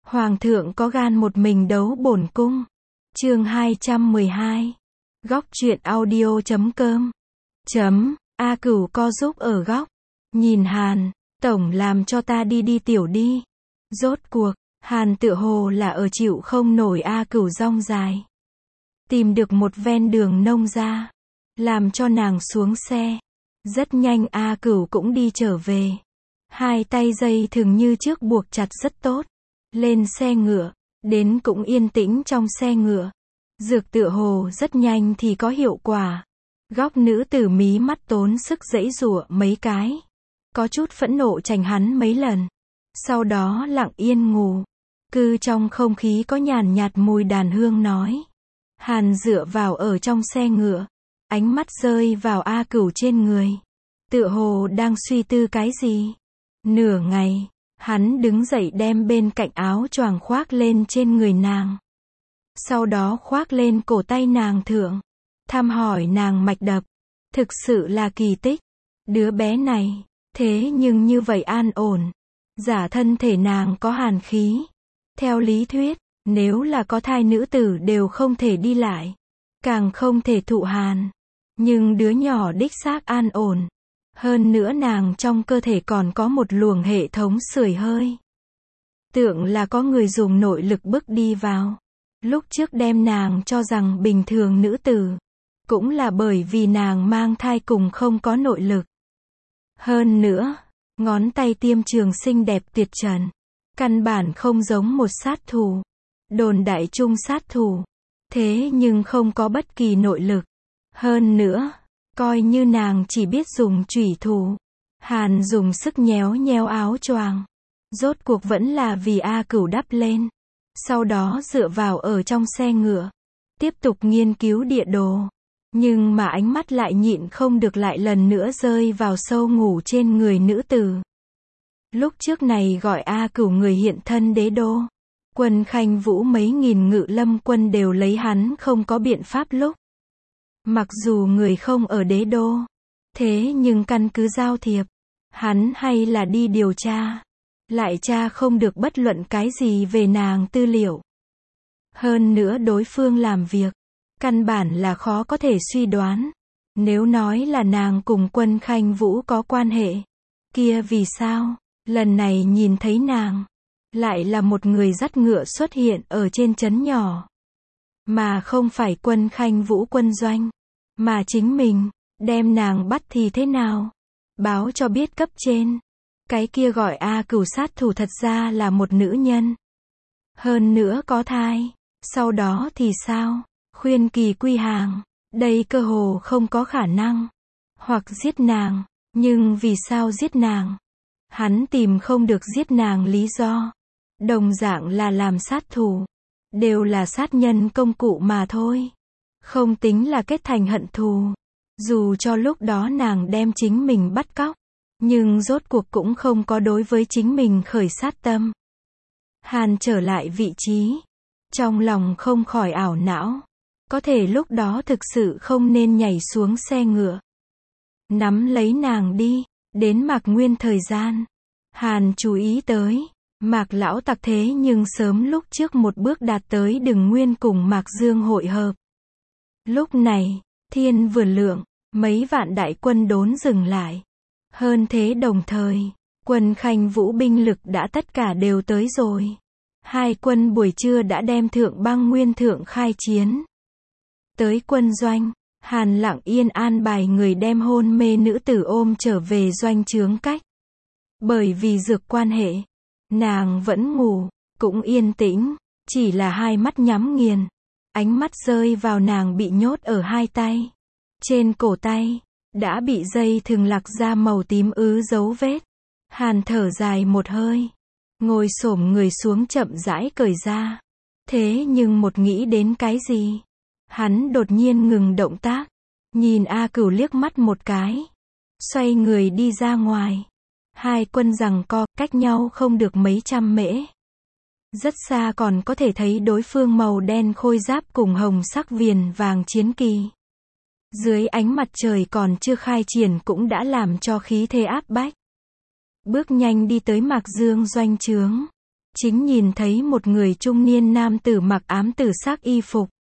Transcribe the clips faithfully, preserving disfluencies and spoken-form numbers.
Hoàng thượng có gan một mình đấu bổn cung. Chương hai trăm mười hai. Góc truyện audio chấm com. Chấm, A Cửu co giúp ở góc. Nhìn Hàn, tổng làm cho ta đi đi tiểu đi. Rốt cuộc, Hàn tựa hồ là ở chịu không nổi A Cửu rong dài. Tìm được một ven đường nông ra. Làm cho nàng xuống xe. Rất nhanh A Cửu cũng đi trở về. Hai tay dây thừng như trước buộc chặt rất tốt. Lên xe ngựa, đến cũng yên tĩnh trong xe ngựa. Dược tựa hồ rất nhanh thì có hiệu quả. Góc nữ tử mí mắt tốn sức giãy giụa mấy cái. Có chút phẫn nộ chành hắn mấy lần. Sau đó lặng yên ngủ. Cư trong không khí có nhàn nhạt mùi đàn hương nói. Hàn dựa vào ở trong xe ngựa. Ánh mắt rơi vào A Cửu trên người. Tựa hồ đang suy tư cái gì. Nửa ngày, hắn đứng dậy đem bên cạnh áo choàng khoác lên trên người nàng. Sau đó khoác lên cổ tay nàng thượng. Thăm hỏi nàng mạch đập. Thực sự là kỳ tích. Đứa bé này, thế nhưng như vậy an ổn. Giả thân thể nàng có hàn khí. Theo lý thuyết, nếu là có thai nữ tử đều không thể đi lại. Càng không thể thụ hàn. Nhưng đứa nhỏ đích xác an ổn. Hơn nữa nàng trong cơ thể còn có một luồng hệ thống sưởi hơi. Tưởng là có người dùng nội lực bức đi vào. Lúc trước đem nàng cho rằng bình thường nữ tử. Cũng là bởi vì nàng mang thai cùng không có nội lực. Hơn nữa, ngón tay tiêm trường xinh đẹp tuyệt trần. Căn bản không giống một sát thủ. Đồn đại chung sát thủ. Thế nhưng không có bất kỳ nội lực. Hơn nữa, coi như nàng chỉ biết dùng chủy thủ. Hàn dùng sức nhéo nhéo áo choàng. Rốt cuộc vẫn là vì A Cửu đắp lên. Sau đó dựa vào ở trong xe ngựa. Tiếp tục nghiên cứu địa đồ. Nhưng mà ánh mắt lại nhịn không được lại lần nữa rơi vào sâu ngủ trên người nữ tử. Lúc trước này gọi A Cửu người hiện thân đế đô. Quân Khanh Vũ mấy nghìn ngự lâm quân đều lấy hắn không có biện pháp lúc. Mặc dù người không ở đế đô. Thế nhưng căn cứ giao thiệp. Hắn hay là đi điều tra. Lại tra không được bất luận cái gì về nàng tư liệu. Hơn nữa đối phương làm việc. Căn bản là khó có thể suy đoán. Nếu nói là nàng cùng Quân Khanh Vũ có quan hệ. Kia vì sao? Lần này nhìn thấy nàng. Lại là một người dắt ngựa xuất hiện ở trên trấn nhỏ. Mà không phải Quân Khanh Vũ quân doanh. Mà chính mình. Đem nàng bắt thì thế nào? Báo cho biết cấp trên. Cái kia gọi A Cửu sát thủ thật ra là một nữ nhân. Hơn nữa có thai. Sau đó thì sao? Khuyên kỳ quy hàng. Đây cơ hồ không có khả năng. Hoặc giết nàng. Nhưng vì sao giết nàng? Hắn tìm không được giết nàng lý do. Đồng dạng là làm sát thủ. Đều là sát nhân công cụ mà thôi. Không tính là kết thành hận thù. Dù cho lúc đó nàng đem chính mình bắt cóc. Nhưng rốt cuộc cũng không có đối với chính mình khởi sát tâm. Hàn trở lại vị trí. Trong lòng không khỏi ảo não. Có thể lúc đó thực sự không nên nhảy xuống xe ngựa. Nắm lấy nàng đi. Đến Mạc Nguyên thời gian. Hàn chú ý tới. Mạc lão tặc thế nhưng sớm lúc trước một bước đạt tới Đừng Nguyên cùng Mạc Dương hội hợp. Lúc này, thiên vừa lượng. Mấy vạn đại quân đốn dừng lại. Hơn thế đồng thời, Quân Khanh Vũ binh lực đã tất cả đều tới rồi. Hai quân buổi trưa đã đem Thượng Băng Nguyên thượng khai chiến. Tới quân doanh, Hàn lặng yên an bài người đem hôn mê nữ tử ôm trở về doanh trướng cách. Bởi vì dược quan hệ, nàng vẫn ngủ, cũng yên tĩnh, chỉ là hai mắt nhắm nghiền. Ánh mắt rơi vào nàng bị nhốt ở hai tay. Trên cổ tay, đã bị dây thừng lạc ra màu tím ứ dấu vết. Hàn thở dài một hơi. Ngồi xổm người xuống chậm rãi cởi ra. Thế nhưng một nghĩ đến cái gì? Hắn đột nhiên ngừng động tác. Nhìn A Cửu liếc mắt một cái. Xoay người đi ra ngoài. Hai quân giằng co, cách nhau không được mấy trăm mễ. Rất xa còn có thể thấy đối phương màu đen khôi giáp cùng hồng sắc viền vàng chiến kỳ. Dưới ánh mặt trời còn chưa khai triển cũng đã làm cho khí thế áp bách. Bước nhanh đi tới Mạc Dương doanh trướng. chính nhìn thấy một người trung niên nam tử mặc ám tử sắc y phục.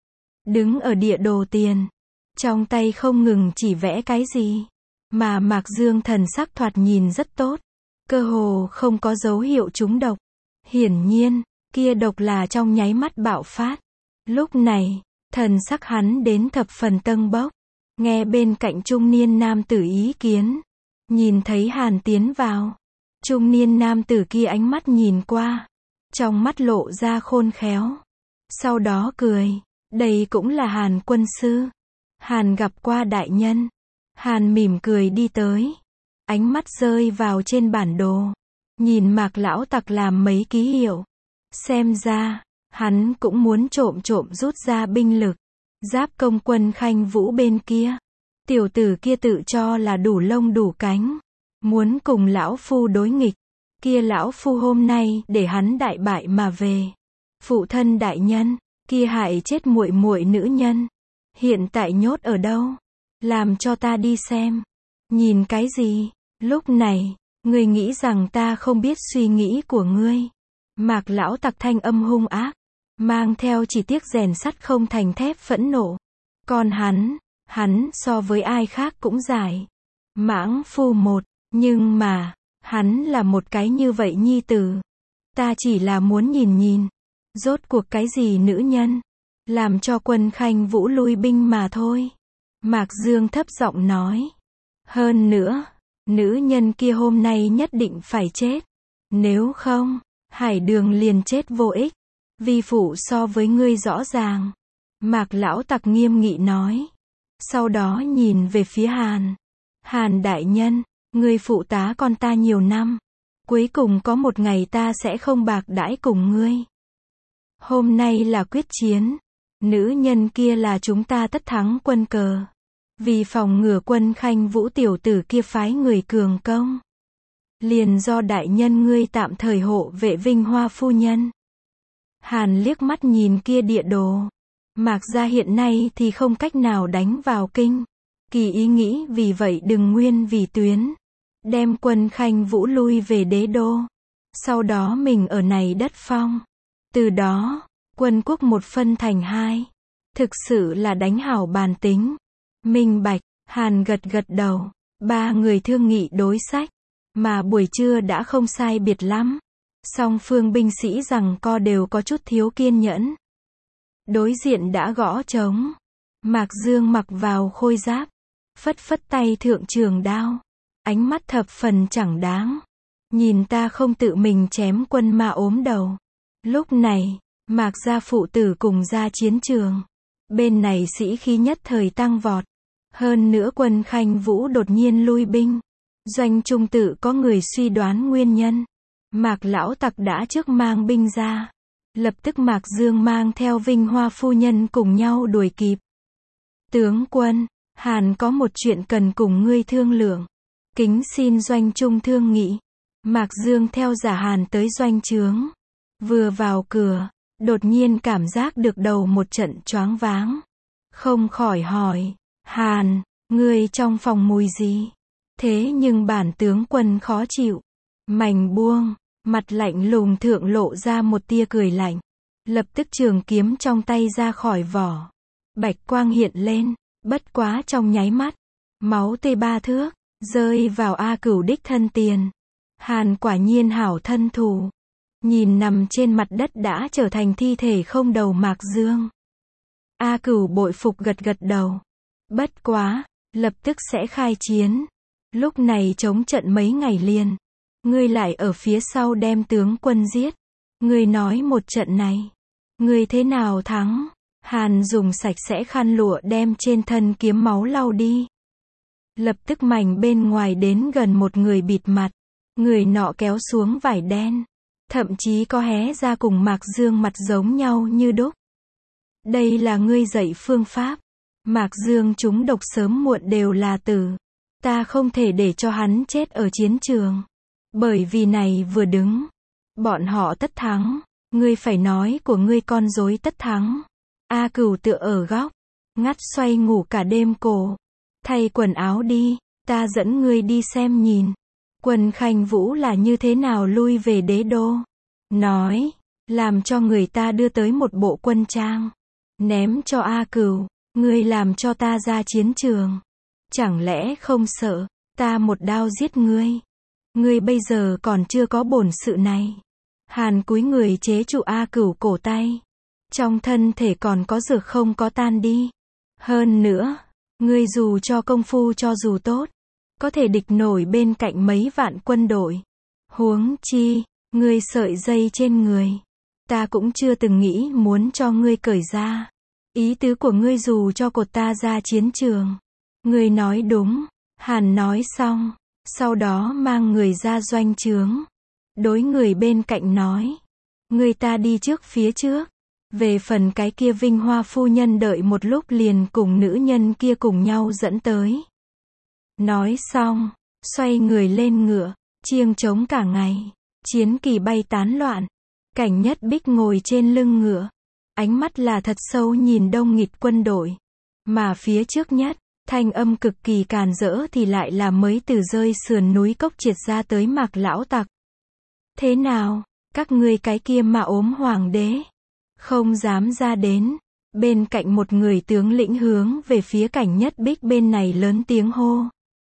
Đứng ở địa đồ tiền. Trong tay không ngừng chỉ vẽ cái gì. Mà Mạc Dương thần sắc thoạt nhìn rất tốt. Cơ hồ không có dấu hiệu trúng độc. Hiển nhiên, kia độc là trong nháy mắt bạo phát. Lúc này, thần sắc hắn đến thập phần tâng bốc. Nghe bên cạnh trung niên nam tử ý kiến. Nhìn thấy Hàn tiến vào. Trung niên nam tử kia ánh mắt nhìn qua. Trong mắt lộ ra khôn khéo. Sau đó cười. Đây cũng là Hàn quân sư. Hàn gặp qua đại nhân. Hàn mỉm cười đi tới. Ánh mắt rơi vào trên bản đồ. Nhìn Mạc lão tặc làm mấy ký hiệu. Xem ra, hắn cũng muốn trộm trộm rút ra binh lực. Giáp công quân Khanh Vũ bên kia. Tiểu tử kia tự cho là đủ lông đủ cánh. Muốn cùng lão phu đối nghịch. Kia lão phu hôm nay để hắn đại bại mà về. Phụ thân đại nhân, kia hại chết muội muội nữ nhân. Hiện tại nhốt ở đâu? Làm cho ta đi xem. Nhìn cái gì? Lúc này, ngươi nghĩ rằng ta không biết suy nghĩ của ngươi. Mạc lão tặc thanh âm hung ác. Mang theo chỉ tiếc rèn sắt không thành thép phẫn nộ. Còn hắn, hắn so với ai khác cũng giải. Mãng phu một, nhưng mà, hắn là một cái như vậy nhi tử. Ta chỉ là muốn nhìn nhìn. Rốt cuộc cái gì nữ nhân? Làm cho quân Khanh Vũ lui binh mà thôi. Mạc Dương thấp giọng nói. Hơn nữa, nữ nhân kia hôm nay nhất định phải chết. Nếu không, Hải Đường liền chết vô ích. Vi phụ so với ngươi rõ ràng. Mạc lão tặc nghiêm nghị nói. Sau đó nhìn về phía Hàn. Hàn đại nhân, ngươi phụ tá con ta nhiều năm. Cuối cùng có một ngày ta sẽ không bạc đãi cùng ngươi. Hôm nay là quyết chiến. Nữ nhân kia là chúng ta tất thắng quân cờ. Vì phòng ngừa quân Khanh Vũ tiểu tử kia phái người cường công. Liền do đại nhân ngươi tạm thời hộ vệ Vinh Hoa phu nhân. Hàn liếc mắt nhìn kia địa đồ. Mạc gia hiện nay thì không cách nào đánh vào kinh. Kỳ ý nghĩ vì vậy đừng nguyên vì tuyến. Đem quân Khanh Vũ lui về đế đô. Sau đó mình ở này đất phong. Từ đó, quân quốc một phân thành hai. Thực sự là đánh hảo bàn tính. Minh bạch, Hàn gật gật đầu. Ba người thương nghị đối sách. Mà buổi trưa đã không sai biệt lắm. Song phương binh sĩ rằng co đều có chút thiếu kiên nhẫn. Đối diện đã gõ trống. Mạc Dương mặc vào khôi giáp. Phất phất tay thượng trường đao. Ánh mắt thập phần chẳng đáng. Nhìn ta không tự mình chém quân ma ốm đầu. Lúc này, Mạc gia phụ tử cùng ra chiến trường. Bên này sĩ khí nhất thời tăng vọt. Hơn nữa quân Khanh Vũ đột nhiên lui binh. Doanh trung tự có người suy đoán nguyên nhân. Mạc lão tặc đã trước mang binh ra. Lập tức Mạc Dương mang theo Vinh Hoa phu nhân cùng nhau đuổi kịp. Tướng quân, Hàn có một chuyện cần cùng ngươi thương lượng. Kính xin doanh trung thương nghị. Mạc Dương theo giả Hàn tới doanh trướng. Vừa vào cửa, đột nhiên cảm giác được đầu một trận choáng váng. Không khỏi hỏi, Hàn, ngươi trong phòng mùi gì? Thế nhưng bản tướng quân khó chịu. Mành buông, mặt lạnh lùng thượng lộ ra một tia cười lạnh. Lập tức trường kiếm trong tay ra khỏi vỏ. Bạch quang hiện lên, bất quá trong nháy mắt. Máu tê ba thước, rơi vào A Cửu đích thân tiền. Hàn quả nhiên hảo thân thủ. Nhìn nằm trên mặt đất đã trở thành thi thể không đầu Mạc Dương. A Cửu bội phục gật gật đầu. Bất quá, lập tức sẽ khai chiến. Lúc này chống trận mấy ngày liền. Ngươi lại ở phía sau đem tướng quân giết. Ngươi nói một trận này. Ngươi thế nào thắng? Hàn dùng sạch sẽ khăn lụa đem trên thân kiếm máu lau đi. Lập tức mảnh bên ngoài đến gần một người bịt mặt. Người nọ kéo xuống vải đen. Thậm chí có hé ra cùng Mạc Dương mặt giống nhau như đúc. Đây là ngươi dạy phương pháp. Mạc Dương chúng độc sớm muộn đều là tử. Ta không thể để cho hắn chết ở chiến trường. Bởi vì này vừa đứng. Bọn họ tất thắng. Ngươi phải nói của ngươi con rối tất thắng. A Cửu tựa ở góc. Ngắt xoay ngủ cả đêm cổ. Thay quần áo đi. Ta dẫn ngươi đi xem nhìn. Quân Khanh Vũ là như thế nào lui về đế đô. nói, làm cho người ta đưa tới một bộ quân trang, ném cho A Cửu, ngươi làm cho ta ra chiến trường. Chẳng lẽ không sợ, ta một đao giết ngươi? Ngươi bây giờ còn chưa có bổn sự này. Hàn cúi người chế trụ A Cửu cổ tay. Trong thân thể còn có dược không có tan đi. Hơn nữa, ngươi dù cho công phu cho dù tốt, có thể địch nổi bên cạnh mấy vạn quân đội. Huống chi, ngươi sợi dây trên người, ta cũng chưa từng nghĩ muốn cho ngươi cởi ra. Ý tứ của ngươi dù cho cột ta ra chiến trường. Ngươi nói đúng. Hàn nói xong, sau đó mang người ra doanh trướng. Đối người bên cạnh nói, ngươi ta đi trước phía trước. Về phần cái kia Vinh Hoa phu nhân đợi một lúc liền cùng nữ nhân kia cùng nhau dẫn tới. Nói xong, xoay người lên ngựa, chiêng trống cả ngày, chiến kỳ bay tán loạn. Cảnh Nhất Bích ngồi trên lưng ngựa, ánh mắt là thật sâu nhìn đông nghịt quân đội. Mà phía trước nhất, thanh âm cực kỳ càn rỡ thì lại là mới từ rơi sườn núi cốc triệt ra tới Mạc lão tặc. Thế nào, các ngươi cái kia mà ốm hoàng đế, không dám ra đến. Bên cạnh một người tướng lĩnh hướng về phía Cảnh Nhất Bích bên này lớn tiếng hô.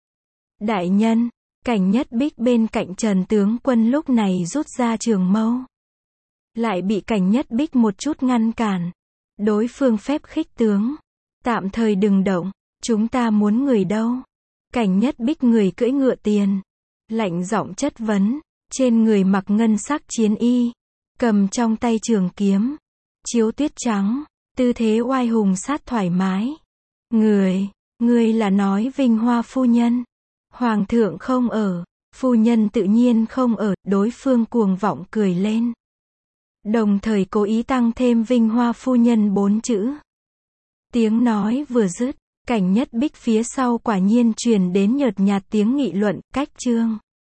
Đại nhân, Cảnh Nhất Bích bên cạnh Trần tướng quân lúc này rút ra trường mâu. Lại bị Cảnh Nhất Bích một chút ngăn cản. Đối phương phép khích tướng. Tạm thời đừng động, chúng ta muốn người đâu? Cảnh Nhất Bích người cưỡi ngựa tiền. Lạnh giọng chất vấn, trên người mặc ngân sắc chiến y, cầm trong tay trường kiếm, chiếu tuyết trắng, tư thế oai hùng sát thoải mái. Người, người là nói Vinh Hoa phu nhân. Hoàng thượng không ở, phu nhân tự nhiên không ở, đối phương cuồng vọng cười lên. Đồng thời cố ý tăng thêm Vinh Hoa phu nhân bốn chữ. Tiếng nói vừa dứt, Cảnh Nhất Bích phía sau quả nhiên truyền đến nhợt nhạt tiếng nghị luận, cách chương.